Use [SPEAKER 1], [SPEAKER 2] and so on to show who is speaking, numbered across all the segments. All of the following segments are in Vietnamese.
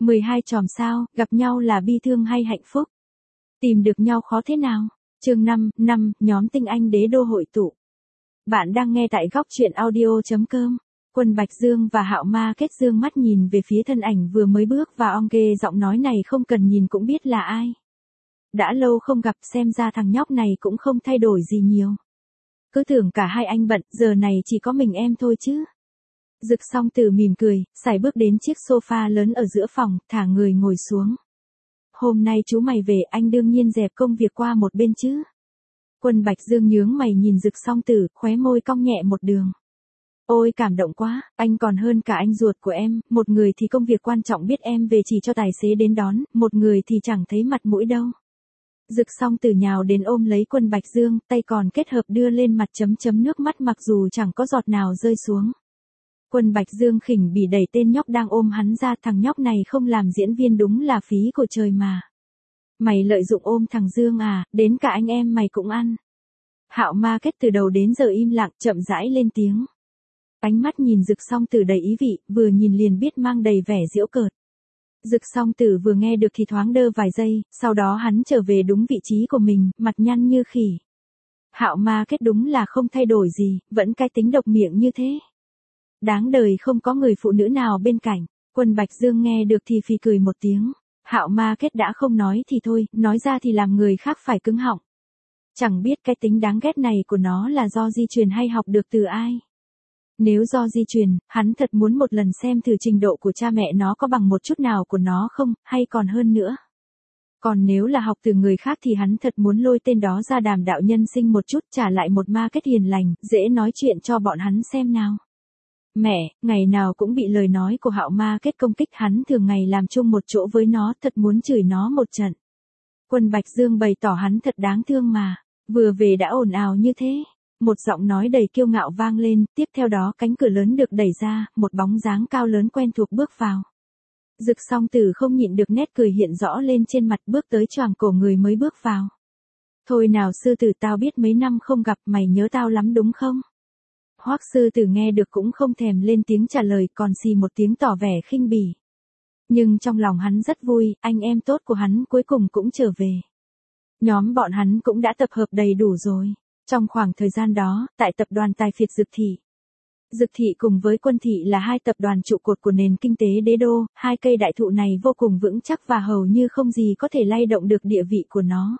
[SPEAKER 1] 12 chòm sao, gặp nhau là bi thương hay hạnh phúc? Tìm được nhau khó thế nào? Chương 5, nhóm tinh anh đế đô hội tụ. Bạn đang nghe tại góc truyện audio.com. Quân Bạch Dương và Hạo Ma Kết dương mắt nhìn về phía thân ảnh vừa mới bước vào ong ghê, giọng nói này không cần nhìn cũng biết là ai. Đã lâu không gặp, xem ra thằng nhóc này cũng không thay đổi gì nhiều. Cứ tưởng cả hai anh bận, giờ này chỉ có mình em thôi chứ. Dực Song Tử mỉm cười, sải bước đến chiếc sofa lớn ở giữa phòng, thả người ngồi xuống. Hôm nay chú mày về, anh đương nhiên dẹp công việc qua một bên chứ. Quân Bạch Dương nhướng mày nhìn Dực Song Tử, khóe môi cong nhẹ một đường. Ôi cảm động quá, anh còn hơn cả anh ruột của em, một người thì công việc quan trọng biết em về chỉ cho tài xế đến đón, một người thì chẳng thấy mặt mũi đâu. Dực Song Tử nhào đến ôm lấy Quân Bạch Dương, tay còn kết hợp đưa lên mặt chấm nước mắt mặc dù chẳng có giọt nào rơi xuống. Quân Bạch Dương khỉnh bỉ đẩy tên nhóc đang ôm hắn ra, thằng nhóc này không làm diễn viên đúng là phí của trời mà. Mày lợi dụng ôm thằng Dương à, đến cả anh em mày cũng ăn. Hạo Ma Kết từ đầu đến giờ im lặng, chậm rãi lên tiếng. Ánh mắt nhìn Dực Song Tử đầy ý vị, vừa nhìn liền biết mang đầy vẻ giễu cợt. Dực Song Tử vừa nghe được thì thoáng đơ vài giây, sau đó hắn trở về đúng vị trí của mình, mặt nhăn như khỉ. Hạo Ma Kết đúng là không thay đổi gì, vẫn cái tính độc miệng như thế. Đáng đời không có người phụ nữ nào bên cạnh. Quân Bạch Dương nghe được thì phì cười một tiếng. Hạo Ma Kết đã không nói thì thôi, nói ra thì làm người khác phải cứng họng. Chẳng biết cái tính đáng ghét này của nó là do di truyền hay học được từ ai. Nếu do di truyền, hắn thật muốn một lần xem thử trình độ của cha mẹ nó có bằng một chút nào của nó không, hay còn hơn nữa. Còn nếu là học từ người khác thì hắn thật muốn lôi tên đó ra đàm đạo nhân sinh một chút, trả lại một Ma Kết hiền lành, dễ nói chuyện cho bọn hắn xem nào. Mẹ, ngày nào cũng bị lời nói của Hạo Ma Kết công kích, hắn thường ngày làm chung một chỗ với nó, thật muốn chửi nó một trận. Quân Bạch Dương bày tỏ hắn thật đáng thương mà, vừa về đã ồn ào như thế. Một giọng nói đầy kiêu ngạo vang lên, tiếp theo đó cánh cửa lớn được đẩy ra, một bóng dáng cao lớn quen thuộc bước vào. Dực Song Tử không nhịn được nét cười hiện rõ lên trên mặt, bước tới choàng cổ người mới bước vào. Thôi nào sư tử, tao biết mấy năm không gặp, mày nhớ tao lắm đúng không? Hoắc sư tử nghe được cũng không thèm lên tiếng trả lời, còn xì một tiếng tỏ vẻ khinh bỉ. Nhưng trong lòng hắn rất vui, anh em tốt của hắn cuối cùng cũng trở về. Nhóm bọn hắn cũng đã tập hợp đầy đủ rồi. Trong khoảng thời gian đó, tại tập đoàn Tài Phiệt Dực Thị. Dực Thị cùng với Quân Thị là hai tập đoàn trụ cột của nền kinh tế đế đô, hai cây đại thụ này vô cùng vững chắc và hầu như không gì có thể lay động được địa vị của nó.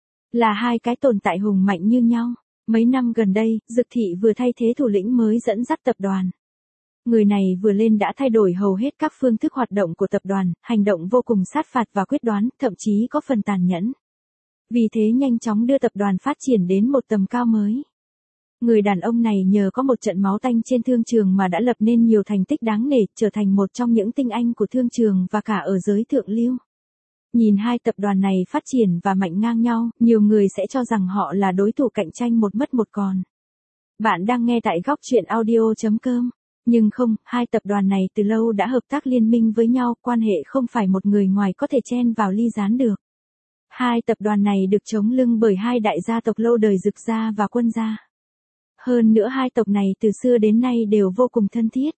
[SPEAKER 1] Là hai cái tồn tại hùng mạnh như nhau. Mấy năm gần đây, Dực Thị vừa thay thế thủ lĩnh mới dẫn dắt tập đoàn. Người này vừa lên đã thay đổi hầu hết các phương thức hoạt động của tập đoàn, hành động vô cùng sát phạt và quyết đoán, thậm chí có phần tàn nhẫn. Vì thế nhanh chóng đưa tập đoàn phát triển đến một tầm cao mới. Người đàn ông này nhờ có một trận máu tanh trên thương trường mà đã lập nên nhiều thành tích đáng nể, trở thành một trong những tinh anh của thương trường và cả ở giới thượng lưu. Nhìn hai tập đoàn này phát triển và mạnh ngang nhau, nhiều người sẽ cho rằng họ là đối thủ cạnh tranh một mất một còn. Bạn đang nghe tại góc truyện audio.com. Nhưng không, hai tập đoàn này từ lâu đã hợp tác liên minh với nhau, quan hệ không phải một người ngoài có thể chen vào ly gián được. Hai tập đoàn này được chống lưng bởi hai đại gia tộc lâu đời Dực gia và Quân gia. Hơn nữa hai tộc này từ xưa đến nay đều vô cùng thân thiết.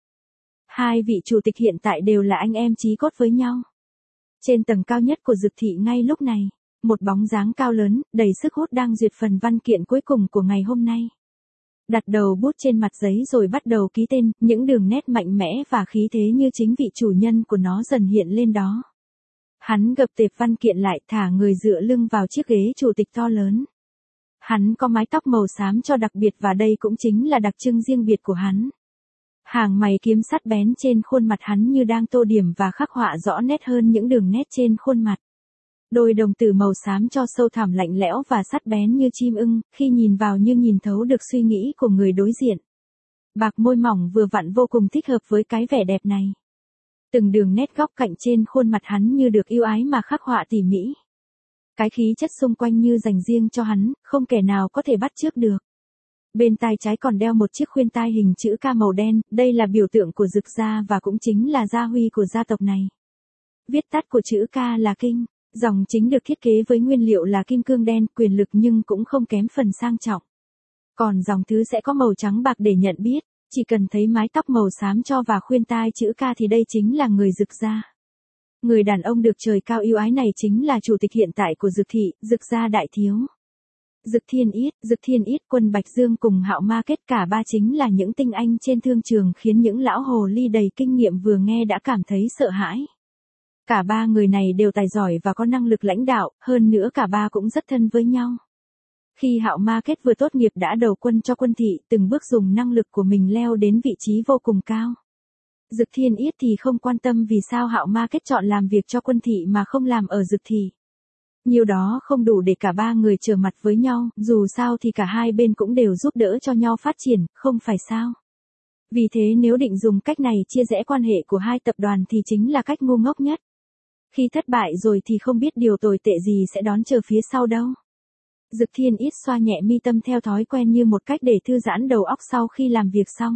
[SPEAKER 1] Hai vị chủ tịch hiện tại đều là anh em chí cốt với nhau. Trên tầng cao nhất của Dực Thị ngay lúc này, một bóng dáng cao lớn, đầy sức hút đang duyệt phần văn kiện cuối cùng của ngày hôm nay. Đặt đầu bút trên mặt giấy rồi bắt đầu ký tên, những đường nét mạnh mẽ và khí thế như chính vị chủ nhân của nó dần hiện lên đó. Hắn gập tệp văn kiện lại, thả người dựa lưng vào chiếc ghế chủ tịch to lớn. Hắn có mái tóc màu xám cho đặc biệt và đây cũng chính là đặc trưng riêng biệt của hắn. Hàng mày kiếm sắt bén trên khuôn mặt hắn như đang tô điểm và khắc họa rõ nét hơn những đường nét trên khuôn mặt. Đôi đồng tử màu xám cho sâu thẳm lạnh lẽo và sắt bén như chim ưng, khi nhìn vào như nhìn thấu được suy nghĩ của người đối diện. Bạc môi mỏng vừa vặn vô cùng thích hợp với cái vẻ đẹp này. Từng đường nét góc cạnh trên khuôn mặt hắn như được yêu ái mà khắc họa tỉ mỉ. Cái khí chất xung quanh như dành riêng cho hắn, không kẻ nào có thể bắt chước được. Bên tai trái còn đeo một chiếc khuyên tai hình chữ K màu đen, đây là biểu tượng của Dực gia và cũng chính là gia huy của gia tộc này. Viết tắt của chữ K là Kinh, dòng chính được thiết kế với nguyên liệu là kim cương đen, quyền lực nhưng cũng không kém phần sang trọng. Còn dòng thứ sẽ có màu trắng bạc để nhận biết, chỉ cần thấy mái tóc màu xám cho và khuyên tai chữ K thì đây chính là người Dực gia. Người đàn ông được trời cao yêu ái này chính là chủ tịch hiện tại của Dực thị, Dực gia đại thiếu. Dực Thiên Yết, Quân Bạch Dương cùng Hạo Ma Kết, cả ba chính là những tinh anh trên thương trường, khiến những lão hồ ly đầy kinh nghiệm vừa nghe đã cảm thấy sợ hãi. Cả ba người này đều tài giỏi và có năng lực lãnh đạo, hơn nữa cả ba cũng rất thân với nhau. Khi Hạo Ma Kết vừa tốt nghiệp đã đầu quân cho quân thị, từng bước dùng năng lực của mình leo đến vị trí vô cùng cao. Dực Thiên Yết thì không quan tâm vì sao Hạo Ma Kết chọn làm việc cho quân thị mà không làm ở Dực thị. Nhiều đó không đủ để cả ba người trở mặt với nhau, dù sao thì cả hai bên cũng đều giúp đỡ cho nhau phát triển, không phải sao. Vì thế nếu định dùng cách này chia rẽ quan hệ của hai tập đoàn thì chính là cách ngu ngốc nhất. Khi thất bại rồi thì không biết điều tồi tệ gì sẽ đón chờ phía sau đâu. Dực Thiên Yết xoa nhẹ mi tâm theo thói quen như một cách để thư giãn đầu óc sau khi làm việc xong.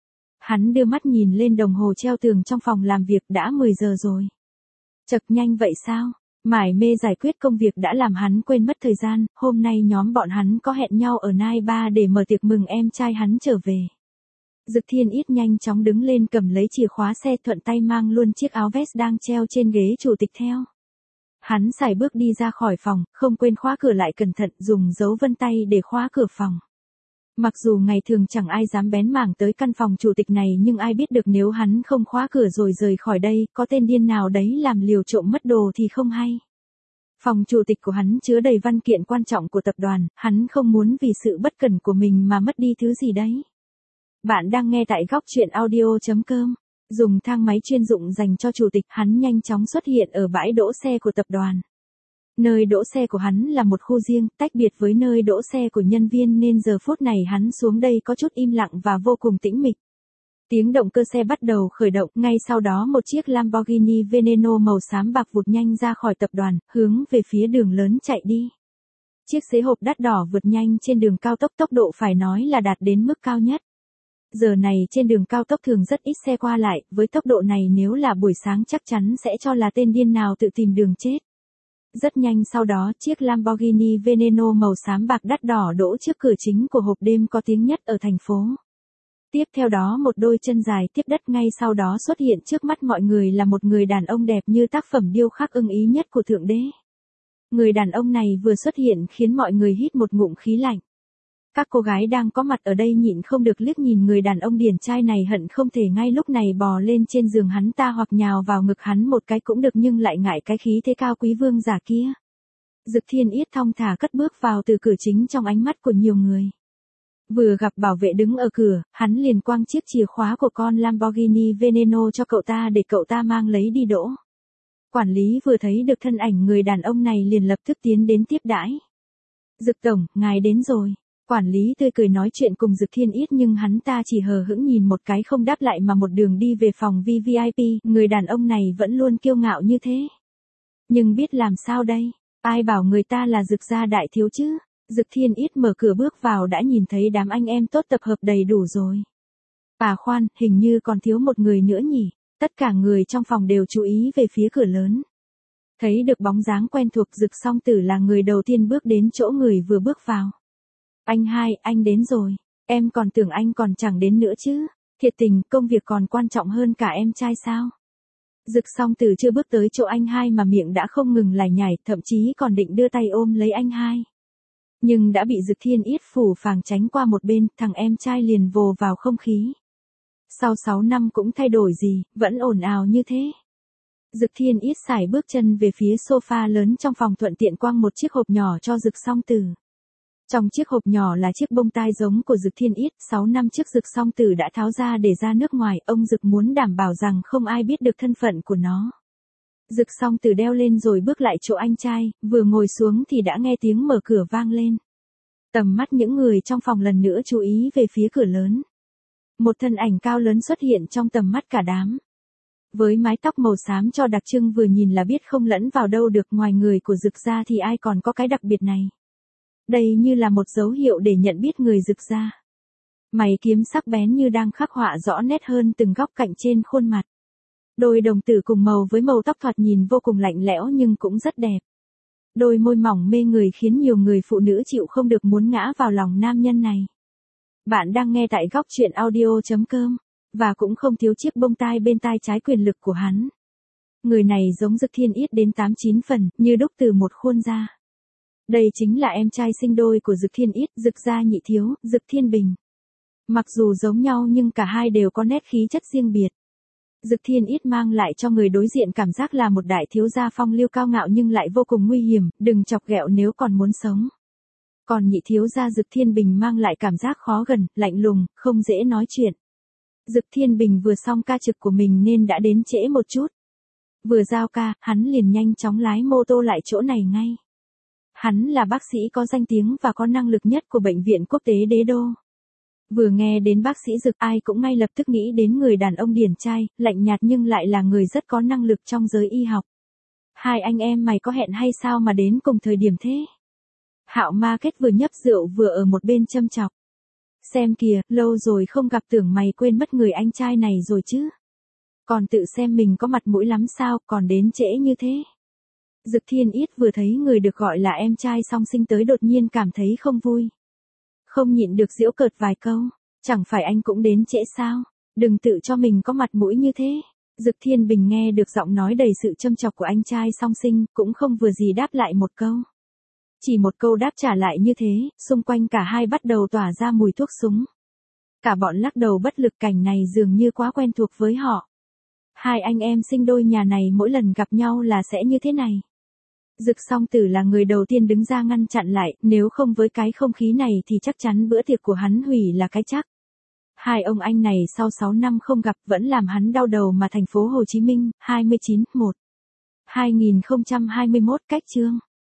[SPEAKER 1] Hắn đưa mắt nhìn lên đồng hồ treo tường trong phòng làm việc, đã 10 giờ rồi. Chậc, nhanh vậy sao? Mải mê giải quyết công việc đã làm hắn quên mất thời gian, hôm nay nhóm bọn hắn có hẹn nhau ở Nai Ba để mở tiệc mừng em trai hắn trở về. Dực Thiên Yết nhanh chóng đứng lên cầm lấy chìa khóa xe, thuận tay mang luôn chiếc áo vest đang treo trên ghế chủ tịch theo. Hắn sải bước đi ra khỏi phòng, không quên khóa cửa lại cẩn thận, dùng dấu vân tay để khóa cửa phòng. Mặc dù ngày thường chẳng ai dám bén mảng tới căn phòng chủ tịch này, nhưng ai biết được nếu hắn không khóa cửa rồi rời khỏi đây, có tên điên nào đấy làm liều trộm mất đồ thì không hay. Phòng chủ tịch của hắn chứa đầy văn kiện quan trọng của tập đoàn, hắn không muốn vì sự bất cẩn của mình mà mất đi thứ gì đấy. Bạn đang nghe tại góc truyện audio.com. Dùng thang máy chuyên dụng dành cho chủ tịch, hắn nhanh chóng xuất hiện ở bãi đỗ xe của tập đoàn. Nơi đỗ xe của hắn là một khu riêng, tách biệt với nơi đỗ xe của nhân viên, nên giờ phút này hắn xuống đây có chút im lặng và vô cùng tĩnh mịch. Tiếng động cơ xe bắt đầu khởi động, ngay sau đó một chiếc Lamborghini Veneno màu xám bạc vụt nhanh ra khỏi tập đoàn, hướng về phía đường lớn chạy đi. Chiếc xế hộp đắt đỏ vượt nhanh trên đường cao tốc, tốc độ phải nói là đạt đến mức cao nhất. Giờ này trên đường cao tốc thường rất ít xe qua lại, với tốc độ này nếu là buổi sáng chắc chắn sẽ cho là tên điên nào tự tìm đường chết. Rất nhanh sau đó, chiếc Lamborghini Veneno màu xám bạc đắt đỏ đỗ trước cửa chính của hộp đêm có tiếng nhất ở thành phố. Tiếp theo đó một đôi chân dài tiếp đất, ngay sau đó xuất hiện trước mắt mọi người là một người đàn ông đẹp như tác phẩm điêu khắc ưng ý nhất của Thượng Đế. Người đàn ông này vừa xuất hiện khiến mọi người hít một ngụm khí lạnh. Các cô gái đang có mặt ở đây nhịn không được liếc nhìn người đàn ông điển trai này, hận không thể ngay lúc này bò lên trên giường hắn ta hoặc nhào vào ngực hắn một cái cũng được, nhưng lại ngại cái khí thế cao quý vương giả kia. Dực Thiên Yết thong thả cất bước vào từ cửa chính trong ánh mắt của nhiều người. Vừa gặp bảo vệ đứng ở cửa, hắn liền quăng chiếc chìa khóa của con Lamborghini Veneno cho cậu ta để cậu ta mang lấy đi đỗ. Quản lý vừa thấy được thân ảnh người đàn ông này liền lập tức tiến đến tiếp đãi. Dực tổng, ngài đến rồi. Quản lý tươi cười nói chuyện cùng Dực Thiên Yết, nhưng hắn ta chỉ hờ hững nhìn một cái không đáp lại mà một đường đi về phòng VVIP. Người đàn ông này vẫn luôn kiêu ngạo như thế. Nhưng biết làm sao đây, ai bảo người ta là Dực gia đại thiếu chứ. Dực Thiên Yết mở cửa bước vào đã nhìn thấy đám anh em tốt tập hợp đầy đủ rồi. À khoan, hình như còn thiếu một người nữa nhỉ. Tất cả người trong phòng đều chú ý về phía cửa lớn. Thấy được bóng dáng quen thuộc, Dực Song Tử là người đầu tiên bước đến chỗ người vừa bước vào. Anh hai, anh đến rồi. Em còn tưởng anh còn chẳng đến nữa chứ. Thiệt tình, công việc còn quan trọng hơn cả em trai sao? Dực Song Tử chưa bước tới chỗ anh hai mà miệng đã không ngừng lải nhải, thậm chí còn định đưa tay ôm lấy anh hai. Nhưng đã bị Dực Thiên Yết phủ phàng tránh qua một bên, thằng em trai liền vồ vào không khí. Sau 6 năm cũng thay đổi gì, vẫn ồn ào như thế. Dực Thiên Yết sải bước chân về phía sofa lớn trong phòng, thuận tiện quăng một chiếc hộp nhỏ cho Dực Song Tử. Trong chiếc hộp nhỏ là chiếc bông tai giống của Dực Thiên Yết, 6 năm trước Dực Song Tử đã tháo ra để ra nước ngoài, ông Dực muốn đảm bảo rằng không ai biết được thân phận của nó. Dực Song Tử đeo lên rồi bước lại chỗ anh trai, vừa ngồi xuống thì đã nghe tiếng mở cửa vang lên. Tầm mắt những người trong phòng lần nữa chú ý về phía cửa lớn. Một thân ảnh cao lớn xuất hiện trong tầm mắt cả đám. Với mái tóc màu xám cho đặc trưng, vừa nhìn là biết không lẫn vào đâu được, ngoài người của Dực gia thì ai còn có cái đặc biệt này. Đây như là một dấu hiệu để nhận biết người Dực gia. Mày kiếm sắc bén như đang khắc họa rõ nét hơn từng góc cạnh trên khuôn mặt. Đôi đồng tử cùng màu với màu tóc thoạt nhìn vô cùng lạnh lẽo nhưng cũng rất đẹp. Đôi môi mỏng mê người khiến nhiều người phụ nữ chịu không được muốn ngã vào lòng nam nhân này. Bạn đang nghe tại góc truyện audio.com, và cũng không thiếu chiếc bông tai bên tai trái quyền lực của hắn. Người này giống Dực Thiên Yết đến 8-9 phần, như đúc từ một khuôn ra. Đây chính là em trai sinh đôi của Dực Thiên Yết, Dực gia nhị thiếu, Dực Thiên Bình. Mặc dù giống nhau nhưng cả hai đều có nét khí chất riêng biệt. Dực Thiên Yết mang lại cho người đối diện cảm giác là một đại thiếu gia phong lưu cao ngạo nhưng lại vô cùng nguy hiểm, đừng chọc ghẹo nếu còn muốn sống. Còn nhị thiếu gia Dực Thiên Bình mang lại cảm giác khó gần, lạnh lùng, không dễ nói chuyện. Dực Thiên Bình vừa xong ca trực của mình nên đã đến trễ một chút. Vừa giao ca, hắn liền nhanh chóng lái mô tô lại chỗ này ngay. Hắn là bác sĩ có danh tiếng và có năng lực nhất của Bệnh viện Quốc tế Đế Đô. Vừa nghe đến bác sĩ Dực ai cũng ngay lập tức nghĩ đến người đàn ông điển trai, lạnh nhạt nhưng lại là người rất có năng lực trong giới y học. Hai anh em mày có hẹn hay sao mà đến cùng thời điểm thế? Hạo Market vừa nhấp rượu vừa ở một bên châm chọc. Xem kìa, lâu rồi không gặp tưởng mày quên mất người anh trai này rồi chứ. Còn tự xem mình có mặt mũi lắm sao, còn đến trễ như thế. Dực Thiên Yết vừa thấy người được gọi là em trai song sinh tới đột nhiên cảm thấy không vui. Không nhịn được giễu cợt vài câu, chẳng phải anh cũng đến trễ sao, đừng tự cho mình có mặt mũi như thế. Dực Thiên Bình nghe được giọng nói đầy sự châm chọc của anh trai song sinh, cũng không vừa gì đáp lại một câu. Chỉ một câu đáp trả lại như thế, xung quanh cả hai bắt đầu tỏa ra mùi thuốc súng. Cả bọn lắc đầu bất lực, cảnh này dường như quá quen thuộc với họ. Hai anh em sinh đôi nhà này mỗi lần gặp nhau là sẽ như thế này. Dực Song Tử là người đầu tiên đứng ra ngăn chặn lại, nếu không với cái không khí này thì chắc chắn bữa tiệc của hắn hủy là cái chắc. Hai ông anh này sau 6 năm không gặp vẫn làm hắn đau đầu mà thành phố Hồ Chí Minh, 29/1/2021 cách chương.